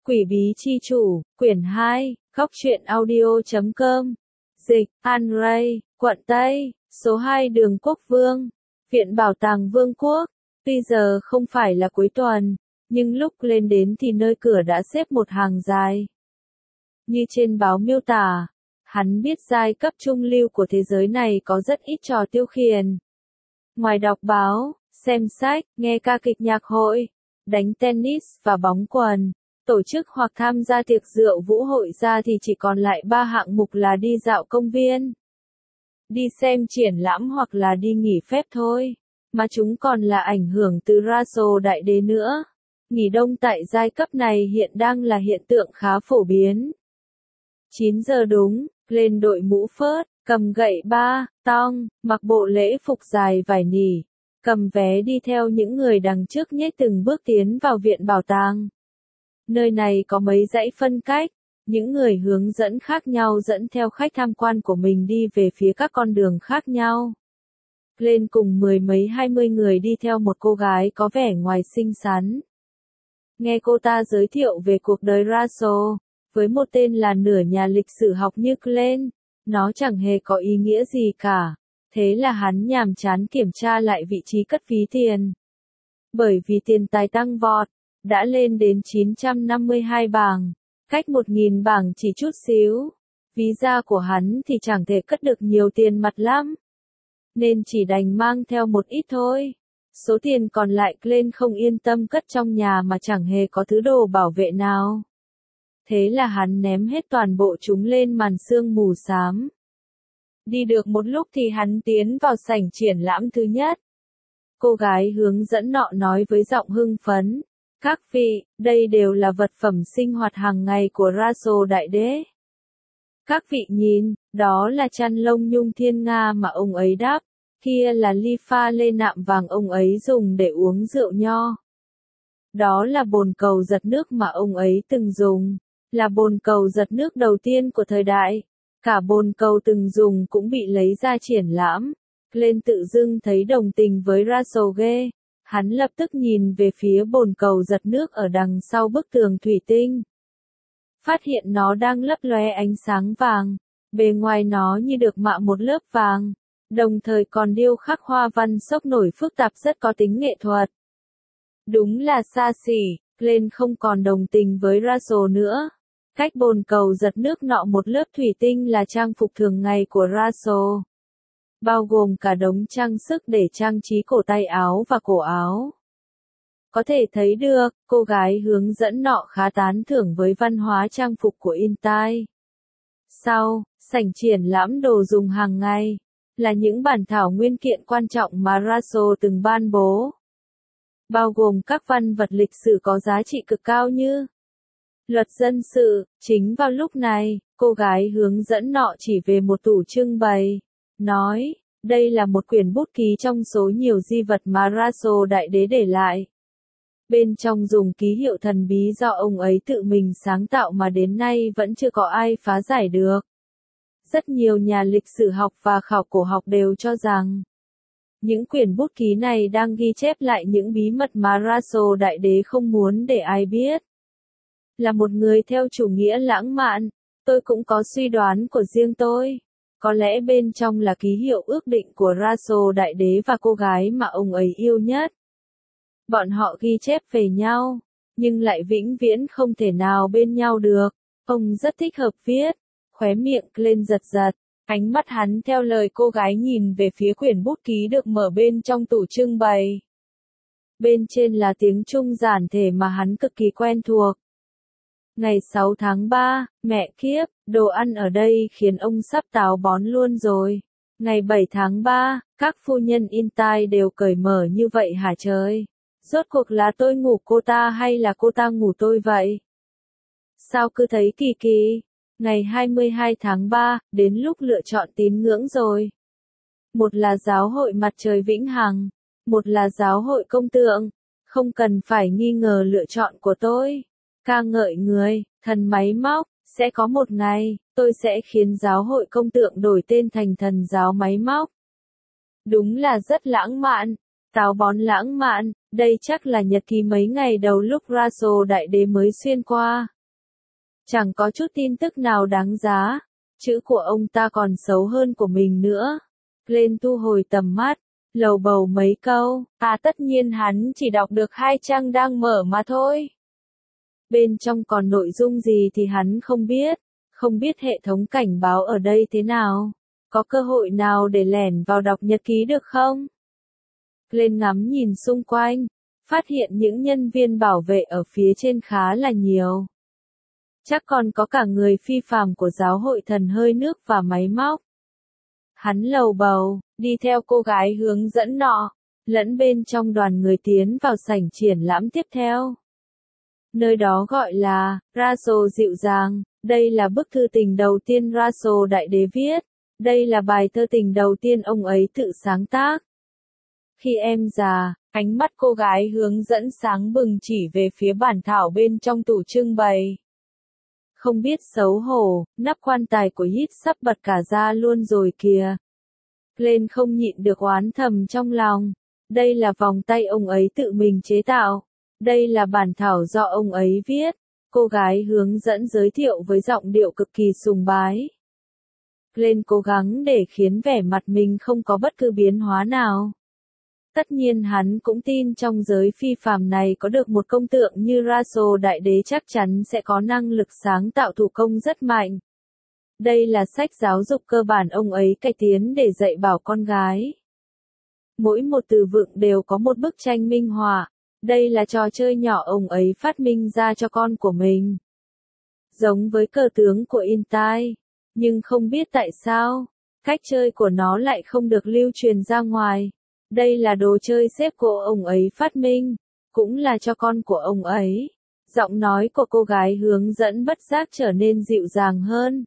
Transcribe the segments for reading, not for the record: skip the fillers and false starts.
Quỷ bí chi chủ, quyển 2, góc truyện audio.com. Dịch, An Ray, quận Tây, số 2 đường Quốc Vương, Viện Bảo tàng Vương quốc. Tuy giờ không phải là cuối tuần, nhưng lúc lên đến thì nơi cửa đã xếp một hàng dài. Như trên báo miêu tả, hắn biết giai cấp trung lưu của thế giới này có rất ít trò tiêu khiển. Ngoài đọc báo, xem sách, nghe ca kịch nhạc hội, đánh tennis và bóng quần, tổ chức hoặc tham gia tiệc rượu vũ hội ra thì chỉ còn lại 3 hạng mục là đi dạo công viên, đi xem triển lãm hoặc là đi nghỉ phép thôi, mà chúng còn là ảnh hưởng từ Russell Đại Đế nữa. Nghỉ đông tại giai cấp này hiện đang là hiện tượng khá phổ biến. 9 giờ đúng, lên đội mũ phớt, cầm gậy ba, tong, mặc bộ lễ phục dài vải nỉ, cầm vé đi theo những người đằng trước nhếch từng bước tiến vào viện bảo tàng. Nơi này có mấy dãy phân cách, những người hướng dẫn khác nhau dẫn theo khách tham quan của mình đi về phía các con đường khác nhau. Lên cùng 10 mấy 20 người đi theo một cô gái có vẻ ngoài xinh xắn. Nghe cô ta giới thiệu về cuộc đời Russell, với một tên là nửa nhà lịch sử học như Glenn, nó chẳng hề có ý nghĩa gì cả. Thế là hắn nhàm chán kiểm tra lại vị trí cất ví tiền. Bởi vì tiền tài tăng vọt, đã lên đến 952 bảng, cách 1.000 bảng chỉ chút xíu. Ví da của hắn thì chẳng thể cất được nhiều tiền mặt lắm, nên chỉ đành mang theo một ít thôi. Số tiền còn lại Glenn không yên tâm cất trong nhà mà chẳng hề có thứ đồ bảo vệ nào. Thế là hắn ném hết toàn bộ chúng lên màn sương mù xám. Đi được một lúc thì hắn tiến vào sảnh triển lãm thứ nhất. Cô gái hướng dẫn nọ nói với giọng hưng phấn, các vị, đây đều là vật phẩm sinh hoạt hàng ngày của Russell Đại Đế. Các vị nhìn, đó là chăn lông nhung thiên nga mà ông ấy đắp, kia là ly pha lê nạm vàng ông ấy dùng để uống rượu nho. Đó là bồn cầu giật nước mà ông ấy từng dùng, là bồn cầu giật nước đầu tiên của thời đại. Cả bồn cầu từng dùng cũng bị lấy ra triển lãm. Glenn tự dưng thấy đồng tình với Russell ghê. Hắn lập tức nhìn về phía bồn cầu giật nước ở đằng sau bức tường thủy tinh. Phát hiện nó đang lấp lóe ánh sáng vàng. Bề ngoài nó như được mạ một lớp vàng. Đồng thời còn điêu khắc hoa văn sốc nổi phức tạp rất có tính nghệ thuật. Đúng là xa xỉ, Glenn không còn đồng tình với Russell nữa. Cách bồn cầu giật nước nọ một lớp thủy tinh là trang phục thường ngày của Russell. Bao gồm cả đống trang sức để trang trí cổ tay áo và cổ áo. Có thể thấy được, cô gái hướng dẫn nọ khá tán thưởng với văn hóa trang phục của Intai. Sau, sảnh triển lãm đồ dùng hàng ngày, là những bản thảo nguyên kiện quan trọng mà Russell từng ban bố. Bao gồm các văn vật lịch sử có giá trị cực cao như Luật dân sự. Chính vào lúc này, cô gái hướng dẫn nọ chỉ về một tủ trưng bày, nói, đây là một quyển bút ký trong số nhiều di vật mà Russell Đại Đế để lại. Bên trong dùng ký hiệu thần bí do ông ấy tự mình sáng tạo mà đến nay vẫn chưa có ai phá giải được. Rất nhiều nhà lịch sử học và khảo cổ học đều cho rằng, những quyển bút ký này đang ghi chép lại những bí mật mà Russell Đại Đế không muốn để ai biết. Là một người theo chủ nghĩa lãng mạn, tôi cũng có suy đoán của riêng tôi. Có lẽ bên trong là ký hiệu ước định của Russell Đại Đế và cô gái mà ông ấy yêu nhất. Bọn họ ghi chép về nhau, nhưng lại vĩnh viễn không thể nào bên nhau được. Ông rất thích hợp viết. Khóe miệng Glenn giật giật. Ánh mắt hắn theo lời cô gái nhìn về phía quyển bút ký được mở bên trong tủ trưng bày. Bên trên là tiếng Trung giản thể mà hắn cực kỳ quen thuộc. Ngày 6 tháng 3, mẹ kiếp, đồ ăn ở đây khiến ông sắp táo bón luôn rồi. Ngày 7 tháng 3, các phu nhân Intai đều cởi mở như vậy hả trời? Rốt cuộc là tôi ngủ cô ta hay là cô ta ngủ tôi vậy? Sao cứ thấy kỳ kỳ? Ngày 22 tháng 3, đến lúc lựa chọn tín ngưỡng rồi. Một là giáo hội mặt trời vĩnh hằng, một là giáo hội công tượng. Không cần phải nghi ngờ lựa chọn của tôi. Ca ngợi người, thần máy móc, sẽ có một ngày, tôi sẽ khiến giáo hội công tượng đổi tên thành thần giáo máy móc. Đúng là rất lãng mạn, táo bón lãng mạn, đây chắc là nhật ký mấy ngày đầu lúc Russell Đại Đế mới xuyên qua. Chẳng có chút tin tức nào đáng giá. Chữ của ông ta còn xấu hơn của mình nữa. Glenn thu hồi tầm mắt, lầu bầu mấy câu. Tất nhiên hắn chỉ đọc được 2 trang đang mở mà thôi. Bên trong còn nội dung gì thì hắn không biết. Không biết hệ thống cảnh báo ở đây thế nào. Có cơ hội nào để lẻn vào đọc nhật ký được không? Glenn ngắm nhìn xung quanh, phát hiện những nhân viên bảo vệ ở phía trên khá là nhiều. Chắc còn có cả người phi phàm của giáo hội thần hơi nước và máy móc. Hắn lầu bầu, đi theo cô gái hướng dẫn nọ, lẫn bên trong đoàn người tiến vào sảnh triển lãm tiếp theo. Nơi đó gọi là Russell dịu dàng, đây là bức thư tình đầu tiên Russell đại đế viết, đây là bài thơ tình đầu tiên ông ấy tự sáng tác. Khi em già, ánh mắt cô gái hướng dẫn sáng bừng chỉ về phía bản thảo bên trong tủ trưng bày. Không biết xấu hổ, nắp quan tài của Hít sắp bật cả ra luôn rồi kìa. Glenn không nhịn được oán thầm trong lòng. Đây là vòng tay ông ấy tự mình chế tạo. Đây là bản thảo do ông ấy viết. Cô gái hướng dẫn giới thiệu với giọng điệu cực kỳ sùng bái. Glenn cố gắng để khiến vẻ mặt mình không có bất cứ biến hóa nào. Tất nhiên hắn cũng tin trong giới phi phàm này có được một công tượng như Russell đại đế chắc chắn sẽ có năng lực sáng tạo thủ công rất mạnh. Đây là sách giáo dục cơ bản ông ấy cải tiến để dạy bảo con gái. Mỗi một từ vựng đều có một bức tranh minh họa. Đây là trò chơi nhỏ ông ấy phát minh ra cho con của mình. Giống với cờ tướng của Intai, nhưng không biết tại sao, cách chơi của nó lại không được lưu truyền ra ngoài. Đây là đồ chơi xếp của ông ấy phát minh, cũng là cho con của ông ấy. Giọng nói của cô gái hướng dẫn bất giác trở nên dịu dàng hơn.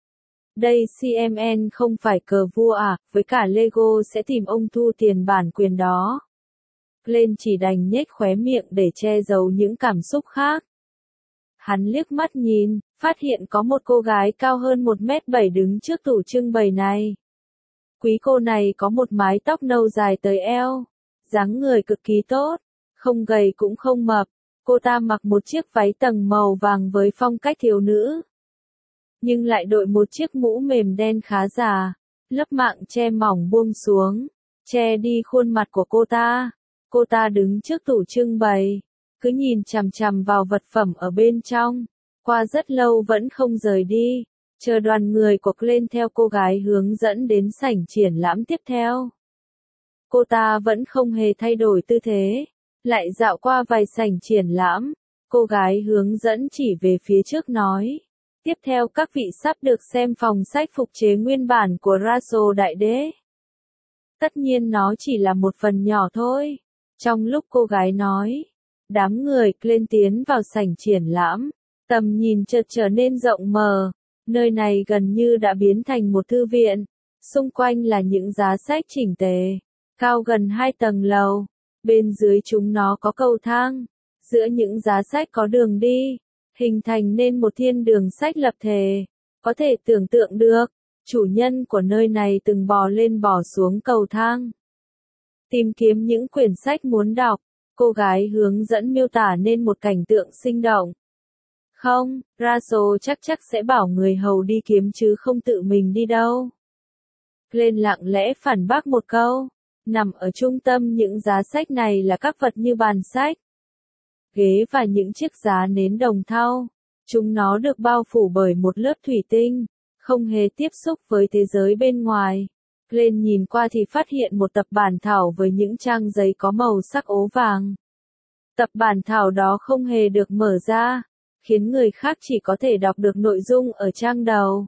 Đây CMN không phải cờ vua à, với cả Lego sẽ tìm ông thu tiền bản quyền đó. Glenn chỉ đành nhếch khóe miệng để che giấu những cảm xúc khác. Hắn liếc mắt nhìn, phát hiện có một cô gái cao hơn 1m7 đứng trước tủ trưng bày này. Quý cô này có một mái tóc nâu dài tới eo, dáng người cực kỳ tốt, không gầy cũng không mập. Cô ta mặc một chiếc váy tầng màu vàng với phong cách thiếu nữ, nhưng lại đội một chiếc mũ mềm đen khá già, lớp mạng che mỏng buông xuống, che đi khuôn mặt của cô ta. Cô ta đứng trước tủ trưng bày, cứ nhìn chằm chằm vào vật phẩm ở bên trong, qua rất lâu vẫn không rời đi, chờ đoàn người của Glenn theo cô gái hướng dẫn đến sảnh triển lãm tiếp theo. Cô ta vẫn không hề thay đổi tư thế, lại dạo qua vài sảnh triển lãm, cô gái hướng dẫn chỉ về phía trước nói. Tiếp theo các vị sắp được xem phòng sách phục chế nguyên bản của Russell đại đế. Tất nhiên nó chỉ là một phần nhỏ thôi. Trong lúc cô gái nói, đám người Glenn tiến vào sảnh triển lãm, tầm nhìn chợt trở nên rộng mở, nơi này gần như đã biến thành một thư viện, xung quanh là những giá sách chỉnh tề, cao gần 2 tầng lầu, bên dưới chúng nó có cầu thang, giữa những giá sách có đường đi, hình thành nên một thiên đường sách lập thể, có thể tưởng tượng được, chủ nhân của nơi này từng bò lên bò xuống cầu thang. Tìm kiếm những quyển sách muốn đọc, cô gái hướng dẫn miêu tả nên một cảnh tượng sinh động. Không, Russell chắc sẽ bảo người hầu đi kiếm chứ không tự mình đi đâu. Glenn lặng lẽ phản bác một câu, nằm ở trung tâm những giá sách này là các vật như bàn sách, ghế và những chiếc giá nến đồng thau. Chúng nó được bao phủ bởi một lớp thủy tinh, không hề tiếp xúc với thế giới bên ngoài. Glenn nhìn qua thì phát hiện một tập bản thảo với những trang giấy có màu sắc ố vàng. Tập bản thảo đó không hề được mở ra, khiến người khác chỉ có thể đọc được nội dung ở trang đầu.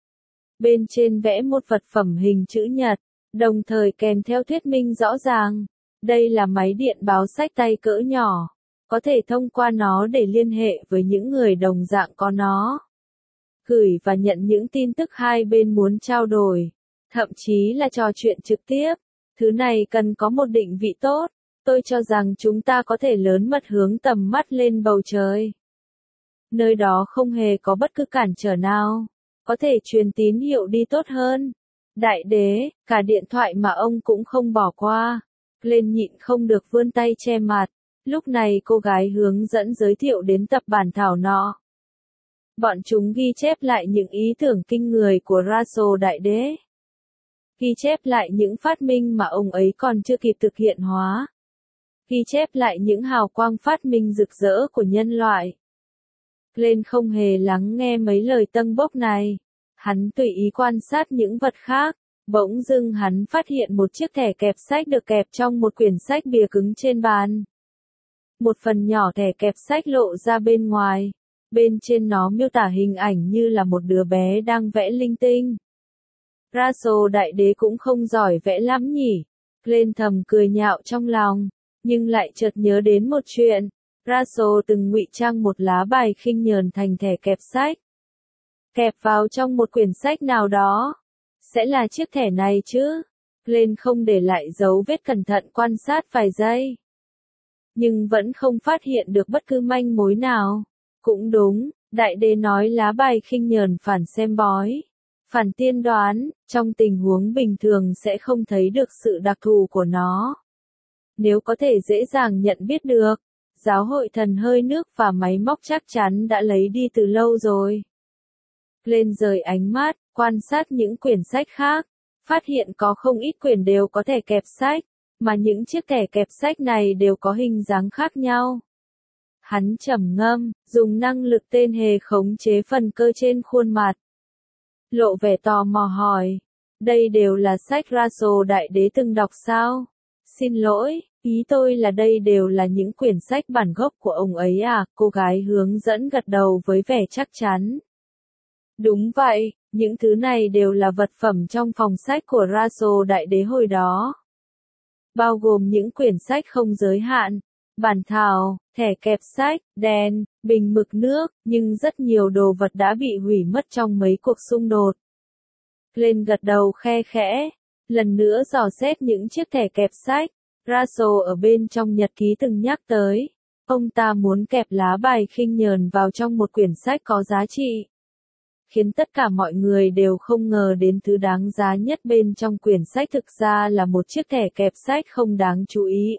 Bên trên vẽ một vật phẩm hình chữ nhật, đồng thời kèm theo thuyết minh rõ ràng. Đây là máy điện báo sách tay cỡ nhỏ, có thể thông qua nó để liên hệ với những người đồng dạng có nó. Gửi và nhận những tin tức hai bên muốn trao đổi. Thậm chí là trò chuyện trực tiếp. Thứ này cần có một định vị tốt. Tôi cho rằng chúng ta có thể lớn mật hướng tầm mắt lên bầu trời. Nơi đó không hề có bất cứ cản trở nào. Có thể truyền tín hiệu đi tốt hơn. Đại đế, cả điện thoại mà ông cũng không bỏ qua. Glenn nhịn không được vươn tay che mặt. Lúc này cô gái hướng dẫn giới thiệu đến tập bản thảo nọ. Bọn chúng ghi chép lại những ý tưởng kinh người của Raso Đại Đế. Ghi chép lại những phát minh mà ông ấy còn chưa kịp thực hiện hóa. Ghi chép lại những hào quang phát minh rực rỡ của nhân loại. Glenn không hề lắng nghe mấy lời tâng bốc này. Hắn tùy ý quan sát những vật khác. Bỗng dưng hắn phát hiện một chiếc thẻ kẹp sách được kẹp trong một quyển sách bìa cứng trên bàn. Một phần nhỏ thẻ kẹp sách lộ ra bên ngoài. Bên trên nó miêu tả hình ảnh như là một đứa bé đang vẽ linh tinh. Raso Đại Đế cũng không giỏi vẽ lắm nhỉ. Glenn thầm cười nhạo trong lòng, nhưng lại chợt nhớ đến một chuyện. Raso từng ngụy trang một lá bài khinh nhờn thành thẻ kẹp sách. Kẹp vào trong một quyển sách nào đó. Sẽ là chiếc thẻ này chứ? Glenn không để lại dấu vết, cẩn thận quan sát vài giây. Nhưng vẫn không phát hiện được bất cứ manh mối nào. Cũng đúng, Đại Đế nói lá bài khinh nhờn phản xem bói. Phản tiên đoán, trong tình huống bình thường sẽ không thấy được sự đặc thù của nó. Nếu có thể dễ dàng nhận biết được, giáo hội thần hơi nước và máy móc chắc chắn đã lấy đi từ lâu rồi. Glenn rời ánh mắt, quan sát những quyển sách khác, phát hiện có không ít quyển đều có thẻ kẹp sách, mà những chiếc thẻ kẹp sách này đều có hình dáng khác nhau. Hắn trầm ngâm, dùng năng lực tên hề khống chế phần cơ trên khuôn mặt. Lộ vẻ tò mò hỏi, đây đều là sách Raso Đại Đế từng đọc sao? Xin lỗi, ý tôi là đây đều là những quyển sách bản gốc của ông ấy à? Cô gái hướng dẫn gật đầu với vẻ chắc chắn. Đúng vậy, những thứ này đều là vật phẩm trong phòng sách của Raso Đại Đế hồi đó. Bao gồm những quyển sách không giới hạn, bản thảo, thẻ kẹp sách, đèn, bình mực nước, nhưng rất nhiều đồ vật đã bị hủy mất trong mấy cuộc xung đột. Glenn gật đầu khe khẽ, lần nữa dò xét những chiếc thẻ kẹp sách. Raso ở bên trong nhật ký từng nhắc tới, ông ta muốn kẹp lá bài khinh nhờn vào trong một quyển sách có giá trị. Khiến tất cả mọi người đều không ngờ đến thứ đáng giá nhất bên trong quyển sách thực ra là một chiếc thẻ kẹp sách không đáng chú ý.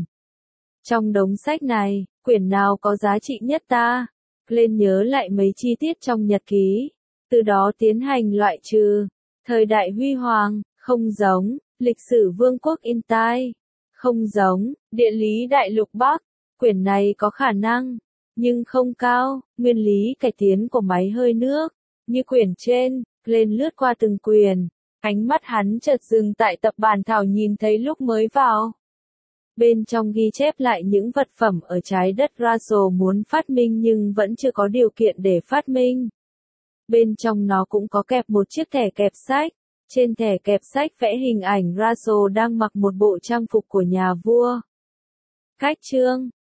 Trong đống sách này, quyển nào có giá trị nhất ta? Glenn nhớ lại mấy chi tiết trong nhật ký, từ đó tiến hành loại trừ. Thời đại huy hoàng, không giống, lịch sử vương quốc Intai, không giống, địa lý đại lục Bắc, quyển này có khả năng, nhưng không cao, nguyên lý cải tiến của máy hơi nước, như quyển trên. Glenn lướt qua từng quyển, ánh mắt hắn chợt dừng tại tập bản thảo nhìn thấy lúc mới vào. Bên trong ghi chép lại những vật phẩm ở trái đất Raso muốn phát minh nhưng vẫn chưa có điều kiện để phát minh. Bên trong nó cũng có kẹp một chiếc thẻ kẹp sách. Trên thẻ kẹp sách vẽ hình ảnh Raso đang mặc một bộ trang phục của nhà vua. Cách chương